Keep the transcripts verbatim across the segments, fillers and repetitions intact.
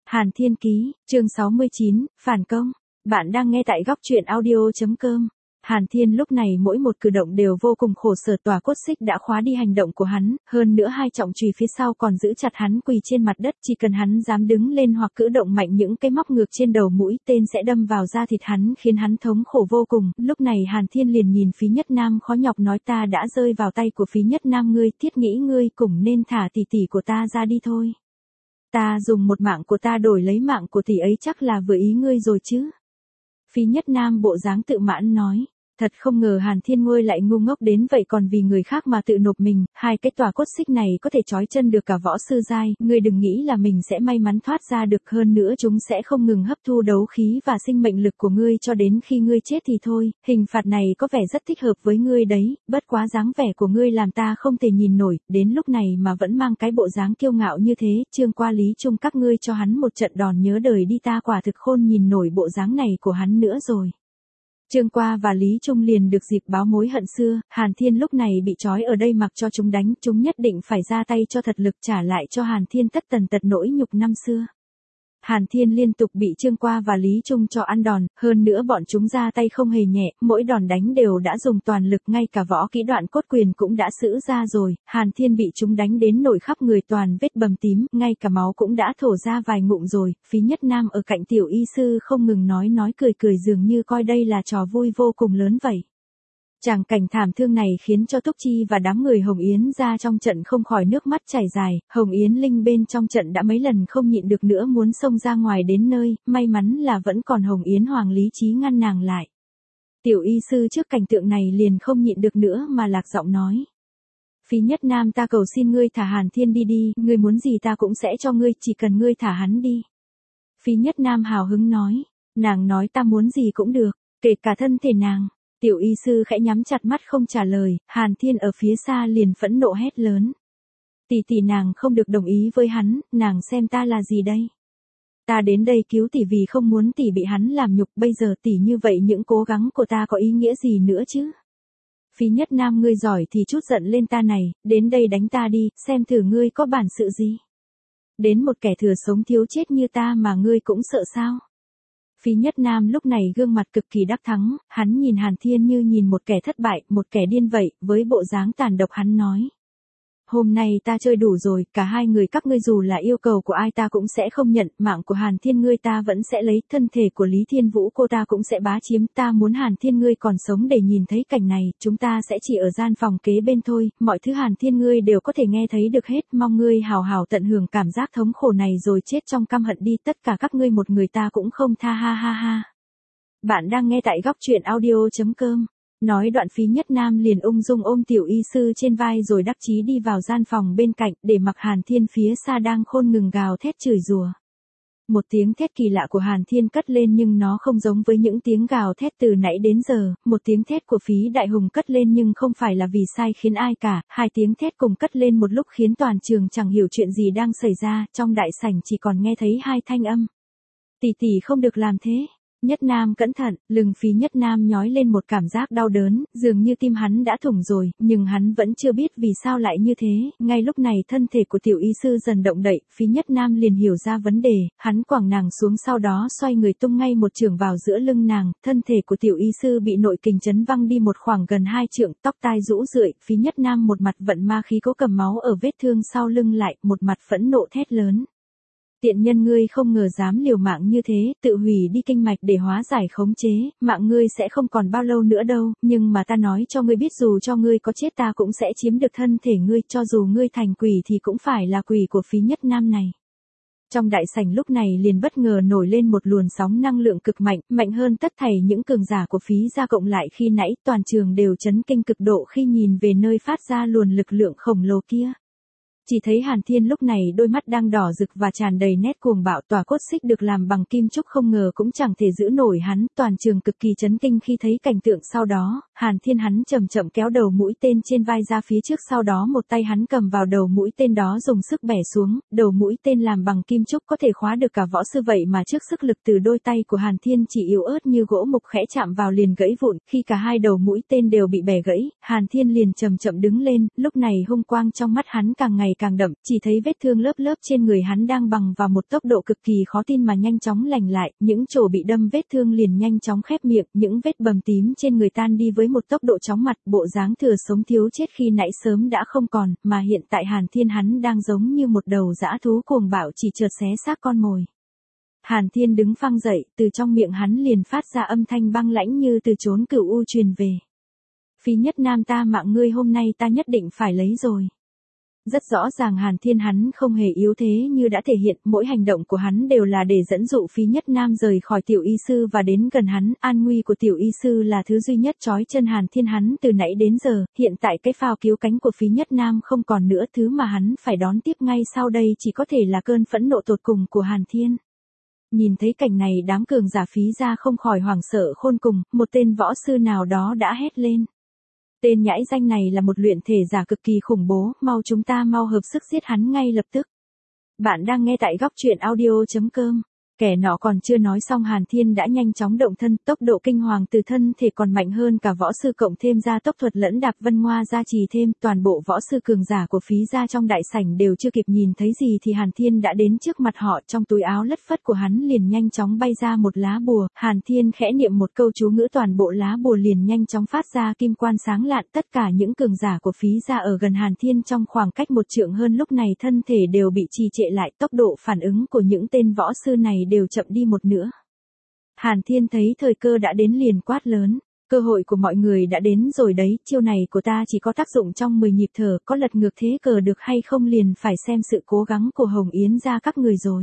Hàn Thiên Ký, chương sáu mươi chín, Phản Công. Bạn đang nghe tại góc truyện audio chấm com. Hàn Thiên lúc này mỗi một cử động đều vô cùng khổ sở, tòa cốt xích đã khóa đi hành động của hắn, hơn nữa hai trọng chùy phía sau còn giữ chặt hắn quỳ trên mặt đất, chỉ cần hắn dám đứng lên hoặc cử động mạnh những cái móc ngược trên đầu mũi tên sẽ đâm vào da thịt hắn khiến hắn thống khổ vô cùng. Lúc này Hàn Thiên liền nhìn Phí Nhất Nam khó nhọc nói, ta đã rơi vào tay của Phí Nhất Nam, ngươi thiết nghĩ ngươi cũng nên thả tỷ tỷ của ta ra đi thôi. Ta dùng một mạng của ta đổi lấy mạng của tỷ ấy chắc là vừa ý ngươi rồi chứ. Phí Nhất Nam bộ dáng tự mãn nói. Thật không ngờ Hàn Thiên Ngôi lại ngu ngốc đến vậy, còn vì người khác mà tự nộp mình. Hai cái tòa cốt xích này có thể trói chân được cả võ sư giai, ngươi đừng nghĩ là mình sẽ may mắn thoát ra được, hơn nữa chúng sẽ không ngừng hấp thu đấu khí và sinh mệnh lực của ngươi cho đến khi ngươi chết thì thôi. Hình phạt này có vẻ rất thích hợp với ngươi đấy, bất quá dáng vẻ của ngươi làm ta không thể nhìn nổi, đến lúc này mà vẫn mang cái bộ dáng kiêu ngạo như thế. Trương qua Lý Trung các ngươi cho hắn một trận đòn nhớ đời đi, ta quả thực khôn nhìn nổi bộ dáng này của hắn nữa rồi. Trương Qua và Lý Trung liền được dịp báo mối hận xưa, Hàn Thiên lúc này bị trói ở đây mặc cho chúng đánh, chúng nhất định phải ra tay cho thật lực trả lại cho Hàn Thiên tất tần tật nỗi nhục năm xưa. Hàn Thiên liên tục bị Trương Qua và Lý Trung cho ăn đòn, hơn nữa bọn chúng ra tay không hề nhẹ, mỗi đòn đánh đều đã dùng toàn lực, ngay cả võ kỹ đoạn cốt quyền cũng đã sử ra rồi. Hàn Thiên bị chúng đánh đến nổi khắp người toàn vết bầm tím, ngay cả máu cũng đã thổ ra vài ngụm rồi. Phí Nhất Nam ở cạnh tiểu y sư không ngừng nói nói cười cười, dường như coi đây là trò vui vô cùng lớn vậy. Tràng cảnh thảm thương này khiến cho Túc Chi và đám người Hồng Yến ra trong trận không khỏi nước mắt chảy dài. Hồng Yến Linh bên trong trận đã mấy lần không nhịn được nữa muốn xông ra ngoài đến nơi, may mắn là vẫn còn Hồng Yến Hoàng lý trí ngăn nàng lại. Tiểu y sư trước cảnh tượng này liền không nhịn được nữa mà lạc giọng nói. Phí Nhất Nam, ta cầu xin ngươi thả Hàn Thiên đi đi, ngươi muốn gì ta cũng sẽ cho ngươi, chỉ cần ngươi thả hắn đi. Phí Nhất Nam hào hứng nói, nàng nói ta muốn gì cũng được, kể cả thân thể nàng. Tiểu y sư khẽ nhắm chặt mắt không trả lời, Hàn Thiên ở phía xa liền phẫn nộ hét lớn. Tỷ tỷ nàng không được đồng ý với hắn, nàng xem ta là gì đây? Ta đến đây cứu tỷ vì không muốn tỷ bị hắn làm nhục, bây giờ tỷ như vậy những cố gắng của ta có ý nghĩa gì nữa chứ? Phí Nhất Nam, ngươi giỏi thì chút giận lên ta này, đến đây đánh ta đi, xem thử ngươi có bản sự gì. Đến một kẻ thừa sống thiếu chết như ta mà ngươi cũng sợ sao? Phí Nhất Nam lúc này gương mặt cực kỳ đắc thắng, hắn nhìn Hàn Thiên như nhìn một kẻ thất bại, một kẻ điên vậy, với bộ dáng tàn độc hắn nói. Hôm nay ta chơi đủ rồi, cả hai người các ngươi dù là yêu cầu của ai ta cũng sẽ không nhận, mạng của Hàn Thiên ngươi ta vẫn sẽ lấy, thân thể của Lý Thiên Vũ cô ta cũng sẽ bá chiếm, ta muốn Hàn Thiên ngươi còn sống để nhìn thấy cảnh này, chúng ta sẽ chỉ ở gian phòng kế bên thôi, mọi thứ Hàn Thiên ngươi đều có thể nghe thấy được hết, mong ngươi hào hào tận hưởng cảm giác thống khổ này rồi chết trong căm hận đi, tất cả các ngươi một người ta cũng không tha, ha ha ha. Bạn đang nghe tại góc truyện audio chấm com. Nói đoạn Phí Nhất Nam liền ung dung ôm tiểu y sư trên vai rồi đắc chí đi vào gian phòng bên cạnh, để mặc Hàn Thiên phía xa đang khôn ngừng gào thét chửi rủa. Một tiếng thét kỳ lạ của Hàn Thiên cất lên nhưng nó không giống với những tiếng gào thét từ nãy đến giờ, một tiếng thét của Phí Đại Hùng cất lên nhưng không phải là vì sai khiến ai cả, hai tiếng thét cùng cất lên một lúc khiến toàn trường chẳng hiểu chuyện gì đang xảy ra, trong đại sảnh chỉ còn nghe thấy hai thanh âm. Tỷ tỷ không được làm thế. Nhất Nam cẩn thận, lưng Phí Nhất Nam nhói lên một cảm giác đau đớn, dường như tim hắn đã thủng rồi, nhưng hắn vẫn chưa biết vì sao lại như thế. Ngay lúc này thân thể của tiểu y sư dần động đậy, Phí Nhất Nam liền hiểu ra vấn đề, hắn quẳng nàng xuống sau đó xoay người tung ngay một chưởng vào giữa lưng nàng, thân thể của tiểu y sư bị nội kình chấn văng đi một khoảng gần hai trượng, tóc tai rũ rượi, Phí Nhất Nam một mặt vận ma khí cố cầm máu ở vết thương sau lưng lại, một mặt phẫn nộ thét lớn. Tiện nhân ngươi không ngờ dám liều mạng như thế, tự hủy đi kinh mạch để hóa giải khống chế, mạng ngươi sẽ không còn bao lâu nữa đâu, nhưng mà ta nói cho ngươi biết dù cho ngươi có chết ta cũng sẽ chiếm được thân thể ngươi, cho dù ngươi thành quỷ thì cũng phải là quỷ của Phí Nhất Nam này. Trong đại sảnh lúc này liền bất ngờ nổi lên một luồng sóng năng lượng cực mạnh, mạnh hơn tất thảy những cường giả của Phí gia cộng lại khi nãy, toàn trường đều chấn kinh cực độ khi nhìn về nơi phát ra luồng lực lượng khổng lồ kia. Chỉ thấy Hàn Thiên lúc này đôi mắt đang đỏ rực và tràn đầy nét cuồng bạo, tòa cốt xích được làm bằng kim trúc không ngờ cũng chẳng thể giữ nổi hắn, toàn trường cực kỳ chấn kinh khi thấy cảnh tượng sau đó. Hàn Thiên hắn chậm chậm kéo đầu mũi tên trên vai ra phía trước, sau đó một tay hắn cầm vào đầu mũi tên đó dùng sức bẻ xuống, đầu mũi tên làm bằng kim trúc có thể khóa được cả võ sư vậy mà trước sức lực từ đôi tay của Hàn Thiên chỉ yếu ớt như gỗ mục khẽ chạm vào liền gãy vụn, khi cả hai đầu mũi tên đều bị bẻ gãy, Hàn Thiên liền chậm chậm đứng lên, lúc này hung quang trong mắt hắn càng ngày càng đậm, chỉ thấy vết thương lớp lớp trên người hắn đang bằng vào một tốc độ cực kỳ khó tin mà nhanh chóng lành lại, những chỗ bị đâm vết thương liền nhanh chóng khép miệng, những vết bầm tím trên người tan đi với một tốc độ chóng mặt, bộ dáng thừa sống thiếu chết khi nãy sớm đã không còn, mà hiện tại Hàn Thiên hắn đang giống như một đầu dã thú cuồng bạo chỉ chợt xé xác con mồi. Hàn Thiên đứng phăng dậy, từ trong miệng hắn liền phát ra âm thanh băng lãnh như từ chốn cửu u truyền về. Phí Nhất Nam, ta mạng ngươi hôm nay ta nhất định phải lấy rồi. Rất rõ ràng Hàn Thiên hắn không hề yếu thế như đã thể hiện, mỗi hành động của hắn đều là để dẫn dụ Phí Nhất Nam rời khỏi tiểu y sư và đến gần hắn, an nguy của tiểu y sư là thứ duy nhất trói chân Hàn Thiên hắn từ nãy đến giờ, hiện tại cái phao cứu cánh của Phí Nhất Nam không còn nữa, thứ mà hắn phải đón tiếp ngay sau đây chỉ có thể là cơn phẫn nộ tột cùng của Hàn Thiên. Nhìn thấy cảnh này đám cường giả Phí gia không khỏi hoảng sợ khôn cùng, một tên võ sư nào đó đã hét lên. Tên nhãi danh này là một luyện thể giả cực kỳ khủng bố, mau chúng ta mau hợp sức giết hắn ngay lập tức. Bạn đang nghe tại góc truyện audio chấm com. Kẻ nọ còn chưa nói xong Hàn Thiên đã nhanh chóng động thân, tốc độ kinh hoàng từ thân thể còn mạnh hơn cả võ sư cộng thêm ra tốc thuật lẫn đạp vân ngoa gia trì thêm, toàn bộ võ sư cường giả của Phí gia trong đại sảnh đều chưa kịp nhìn thấy gì thì Hàn Thiên đã đến trước mặt họ, trong túi áo lất phất của hắn liền nhanh chóng bay ra một lá bùa, Hàn Thiên khẽ niệm một câu chú ngữ toàn bộ lá bùa liền nhanh chóng phát ra kim quan sáng lạn, tất cả những cường giả của Phí gia ở gần Hàn Thiên trong khoảng cách một trượng hơn lúc này thân thể đều bị trì trệ lại, tốc độ phản ứng của những tên võ sư này đều chậm đi một nữa. Hàn Thiên thấy thời cơ đã đến liền quát lớn, cơ hội của mọi người đã đến rồi đấy, chiêu này của ta chỉ có tác dụng trong mười nhịp thở, có lật ngược thế cờ được hay không liền phải xem sự cố gắng của Hồng Yến gia các người rồi.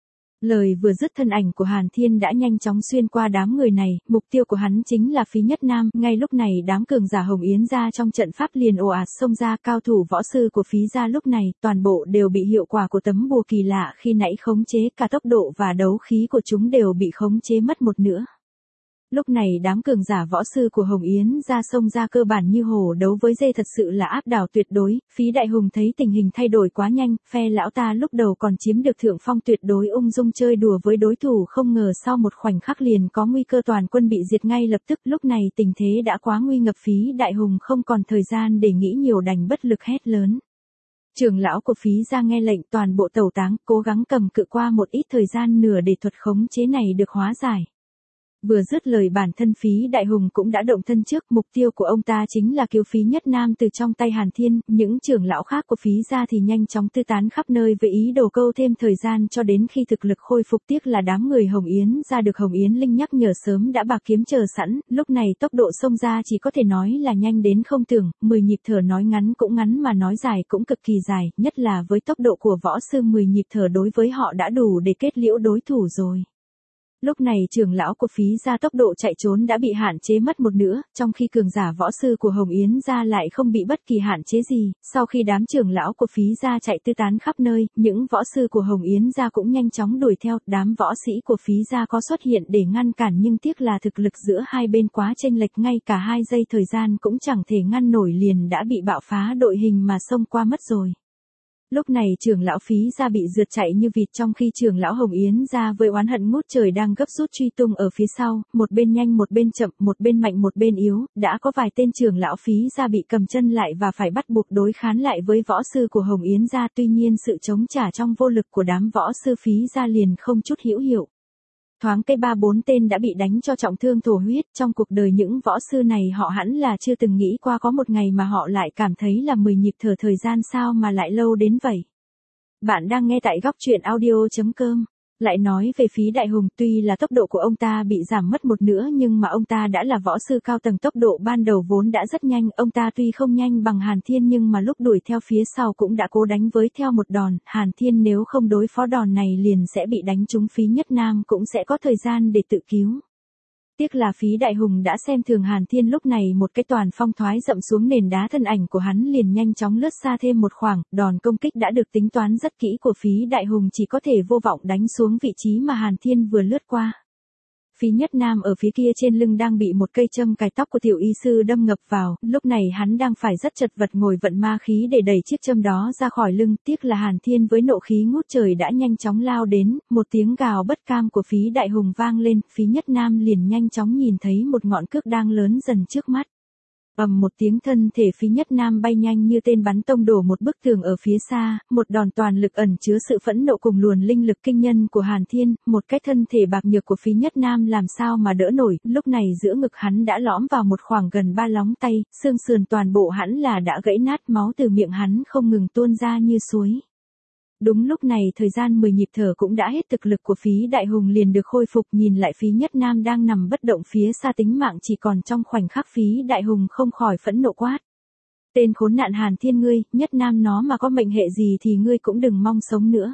Lời vừa dứt thân ảnh của Hàn Thiên đã nhanh chóng xuyên qua đám người này, mục tiêu của hắn chính là Phí Nhất Nam, ngay lúc này đám cường giả Hồng Yến gia trong trận pháp liền ồ ạt xông ra, cao thủ võ sư của Phí gia lúc này, toàn bộ đều bị hiệu quả của tấm bùa kỳ lạ khi nãy khống chế, cả tốc độ và đấu khí của chúng đều bị khống chế mất một nữa. Lúc này đám cường giả võ sư của Hồng Yến gia xông ra cơ bản như hổ đấu với dê, thật sự là áp đảo tuyệt đối. Phí Đại Hùng thấy tình hình thay đổi quá nhanh, phe lão ta lúc đầu còn chiếm được thượng phong tuyệt đối ung dung chơi đùa với đối thủ, không ngờ sau một khoảnh khắc liền có nguy cơ toàn quân bị diệt ngay lập tức. Lúc này tình thế đã quá nguy ngập, Phí Đại Hùng không còn thời gian để nghĩ nhiều đành bất lực hét lớn. Trưởng lão của Phí gia nghe lệnh toàn bộ tẩu táng, cố gắng cầm cự qua một ít thời gian nửa để thuật khống chế này được hóa giải. Vừa dứt lời bản thân Phí Đại Hùng cũng đã động thân trước, mục tiêu của ông ta chính là cứu Phí Nhất Nam từ trong tay Hàn Thiên, những trưởng lão khác của Phí gia thì nhanh chóng tư tán khắp nơi với ý đồ câu thêm thời gian cho đến khi thực lực khôi phục, tiếc là đám người Hồng Yến gia được Hồng Yến Linh nhắc nhở sớm đã bạc kiếm chờ sẵn, lúc này tốc độ xông ra chỉ có thể nói là nhanh đến không tưởng, mười nhịp thở nói ngắn cũng ngắn mà nói dài cũng cực kỳ dài, nhất là với tốc độ của võ sư mười nhịp thở đối với họ đã đủ để kết liễu đối thủ rồi. Lúc này trưởng lão của Phí gia tốc độ chạy trốn đã bị hạn chế mất một nửa, trong khi cường giả võ sư của Hồng Yến gia lại không bị bất kỳ hạn chế gì, sau khi đám trưởng lão của Phí gia chạy tư tán khắp nơi, những võ sư của Hồng Yến gia cũng nhanh chóng đuổi theo, đám võ sĩ của Phí gia có xuất hiện để ngăn cản nhưng tiếc là thực lực giữa hai bên quá chênh lệch, ngay cả hai giây thời gian cũng chẳng thể ngăn nổi liền đã bị bạo phá đội hình mà xông qua mất rồi. Lúc này trưởng lão Phí gia bị rượt chạy như vịt, trong khi trưởng lão Hồng Yến gia với oán hận ngút trời đang gấp rút truy tung ở phía sau, một bên nhanh một bên chậm, một bên mạnh một bên yếu, đã có vài tên trưởng lão Phí gia bị cầm chân lại và phải bắt buộc đối kháng lại với võ sư của Hồng Yến gia, tuy nhiên sự chống trả trong vô lực của đám võ sư Phí gia liền không chút hữu hiệu. Thoáng cây ba bốn tên đã bị đánh cho trọng thương thổ huyết, trong cuộc đời những võ sư này họ hẳn là chưa từng nghĩ qua có một ngày mà họ lại cảm thấy là mười nhịp thở, thời gian sao mà lại lâu đến vậy. Bạn đang nghe tại góc truyện audio chấm com. Lại nói về Phí Đại Hùng, tuy là tốc độ của ông ta bị giảm mất một nửa nhưng mà ông ta đã là võ sư cao tầng, tốc độ ban đầu vốn đã rất nhanh, ông ta tuy không nhanh bằng Hàn Thiên nhưng mà lúc đuổi theo phía sau cũng đã cố đánh với theo một đòn, Hàn Thiên nếu không đối phó đòn này liền sẽ bị đánh trúng, Phí Nhất Nam cũng sẽ có thời gian để tự cứu. Tiếc là Phí Đại Hùng đã xem thường Hàn Thiên, lúc này một cái toàn phong thoái dậm xuống nền đá, thân ảnh của hắn liền nhanh chóng lướt xa thêm một khoảng, đòn công kích đã được tính toán rất kỹ của Phí Đại Hùng chỉ có thể vô vọng đánh xuống vị trí mà Hàn Thiên vừa lướt qua. Phí Nhất Nam ở phía kia trên lưng đang bị một cây châm cài tóc của tiểu y sư đâm ngập vào, lúc này hắn đang phải rất chật vật ngồi vận ma khí để đẩy chiếc châm đó ra khỏi lưng, tiếc là Hàn Thiên với nộ khí ngút trời đã nhanh chóng lao đến, một tiếng gào bất cam của Phí Đại Hùng vang lên, Phí Nhất Nam liền nhanh chóng nhìn thấy một ngọn cước đang lớn dần trước mắt. Ầm một tiếng, thân thể Phí Nhất Nam bay nhanh như tên bắn tông đổ một bức tường ở phía xa, một đòn toàn lực ẩn chứa sự phẫn nộ cùng luồn linh lực kinh nhân của Hàn Thiên, một cái thân thể bạc nhược của Phí Nhất Nam làm sao mà đỡ nổi, lúc này giữa ngực hắn đã lõm vào một khoảng gần ba lóng tay, xương sườn toàn bộ hắn là đã gãy nát, máu từ miệng hắn không ngừng tuôn ra như suối. Đúng lúc này thời gian mười nhịp thở cũng đã hết, thực lực của Phí Đại Hùng liền được khôi phục, nhìn lại Phí Nhất Nam đang nằm bất động phía xa, tính mạng chỉ còn trong khoảnh khắc, Phí Đại Hùng không khỏi phẫn nộ quát. Tên khốn nạn Hàn Thiên ngươi, Nhất Nam nó mà có mệnh hệ gì thì ngươi cũng đừng mong sống nữa.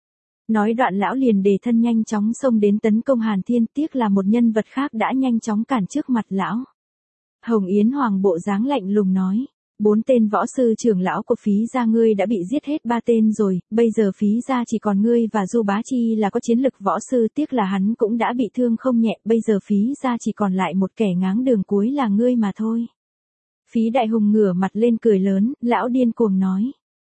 Nói đoạn lão liền đề thân nhanh chóng xông đến tấn công Hàn Thiên, tiếc là một nhân vật khác đã nhanh chóng cản trước mặt lão. Hồng Yến Hoàng bộ dáng lạnh lùng nói. Bốn tên võ sư trưởng lão của Phí gia ngươi đã bị giết hết ba tên rồi, bây giờ Phí gia chỉ còn ngươi và Du Bá Chi là có chiến lực võ sư, tiếc là hắn cũng đã bị thương không nhẹ, bây giờ Phí gia chỉ còn lại một kẻ ngáng đường cuối là ngươi mà thôi. Phí Đại Hùng ngửa mặt lên cười lớn, lão điên cuồng nói.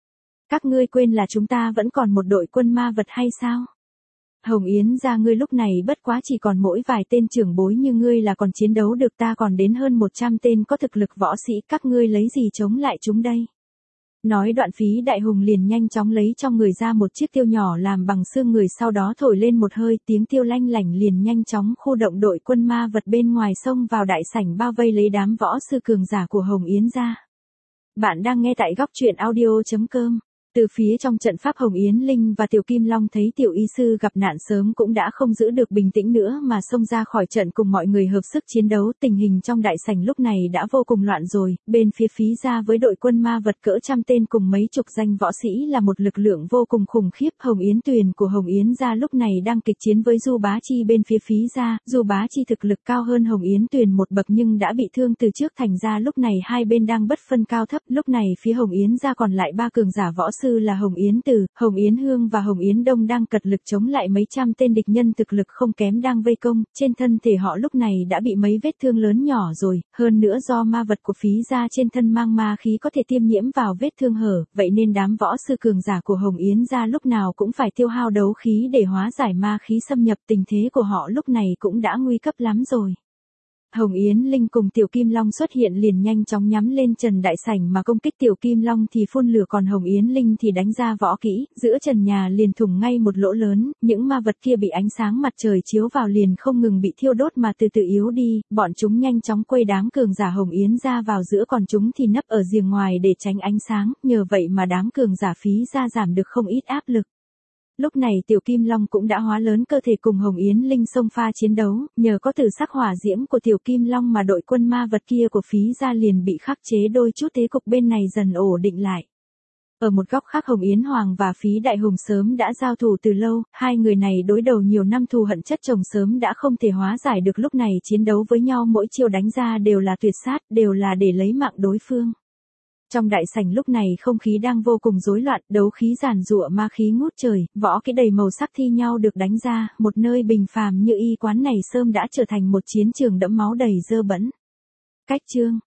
Các ngươi quên là chúng ta vẫn còn một đội quân ma vật hay sao? Hồng Yến gia ngươi lúc này bất quá chỉ còn mỗi vài tên trưởng bối như ngươi là còn chiến đấu được, ta còn đến hơn một trăm tên có thực lực võ sĩ, các ngươi lấy gì chống lại chúng đây? Nói đoạn Phí Đại Hùng liền nhanh chóng lấy trong người ra một chiếc tiêu nhỏ làm bằng xương người, sau đó thổi lên một hơi, tiếng tiêu lanh lảnh liền nhanh chóng khu động đội quân ma vật bên ngoài xông vào đại sảnh bao vây lấy đám võ sư cường giả của Hồng Yến gia. Bạn đang nghe tại góc truyện audio chấm com. Từ phía trong trận pháp, Hồng Yến Linh và Tiểu Kim Long thấy tiểu y sư gặp nạn sớm cũng đã không giữ được bình tĩnh nữa mà xông ra khỏi trận cùng mọi người hợp sức chiến đấu, tình hình trong đại sảnh lúc này đã vô cùng loạn rồi, bên phía Phí gia với đội quân ma vật cỡ trăm tên cùng mấy chục danh võ sĩ là một lực lượng vô cùng khủng khiếp. Hồng Yến Tuyền của Hồng Yến gia lúc này đang kịch chiến với Du Bá Chi bên phía Phí gia, Du Bá Chi thực lực cao hơn Hồng Yến Tuyền một bậc nhưng đã bị thương từ trước, thành ra lúc này hai bên đang bất phân cao thấp. Lúc này phía Hồng Yến gia còn lại ba cường giả võ sư là Hồng Yến Từ, Hồng Yến Hương và Hồng Yến Đông đang cật lực chống lại mấy trăm tên địch nhân thực lực không kém đang vây công, trên thân thể họ lúc này đã bị mấy vết thương lớn nhỏ rồi, hơn nữa do ma vật của Phí gia trên thân mang ma khí có thể tiêm nhiễm vào vết thương hở, vậy nên đám võ sư cường giả của Hồng Yến gia lúc nào cũng phải tiêu hao đấu khí để hóa giải ma khí xâm nhập, tình thế của họ lúc này cũng đã nguy cấp lắm rồi. Hồng Yến Linh cùng Tiểu Kim Long xuất hiện liền nhanh chóng nhắm lên trần đại sảnh mà công kích, Tiểu Kim Long thì phun lửa còn Hồng Yến Linh thì đánh ra võ kỹ, giữa trần nhà liền thủng ngay một lỗ lớn, những ma vật kia bị ánh sáng mặt trời chiếu vào liền không ngừng bị thiêu đốt mà từ từ yếu đi, bọn chúng nhanh chóng quây đám cường giả Hồng Yến ra vào giữa, còn chúng thì nấp ở rìa ngoài để tránh ánh sáng, nhờ vậy mà đám cường giả Phí gia giảm được không ít áp lực. Lúc này Tiểu Kim Long cũng đã hóa lớn cơ thể cùng Hồng Yến Linh xông pha chiến đấu, nhờ có tử sắc hỏa diễm của Tiểu Kim Long mà đội quân ma vật kia của Phí gia liền bị khắc chế đôi chút, thế cục bên này dần ổn định lại. Ở một góc khác, Hồng Yến Hoàng và Phí Đại Hùng sớm đã giao thủ từ lâu, hai người này đối đầu nhiều năm, thù hận chất chồng sớm đã không thể hóa giải được, lúc này chiến đấu với nhau mỗi chiêu đánh ra đều là tuyệt sát, đều là để lấy mạng đối phương. Trong đại sảnh lúc này không khí đang vô cùng rối loạn, đấu khí giàn giụa, ma khí ngút trời, võ kỹ đầy màu sắc thi nhau được đánh ra, một nơi bình phàm như y quán này sớm đã trở thành một chiến trường đẫm máu đầy dơ bẩn. Cách chương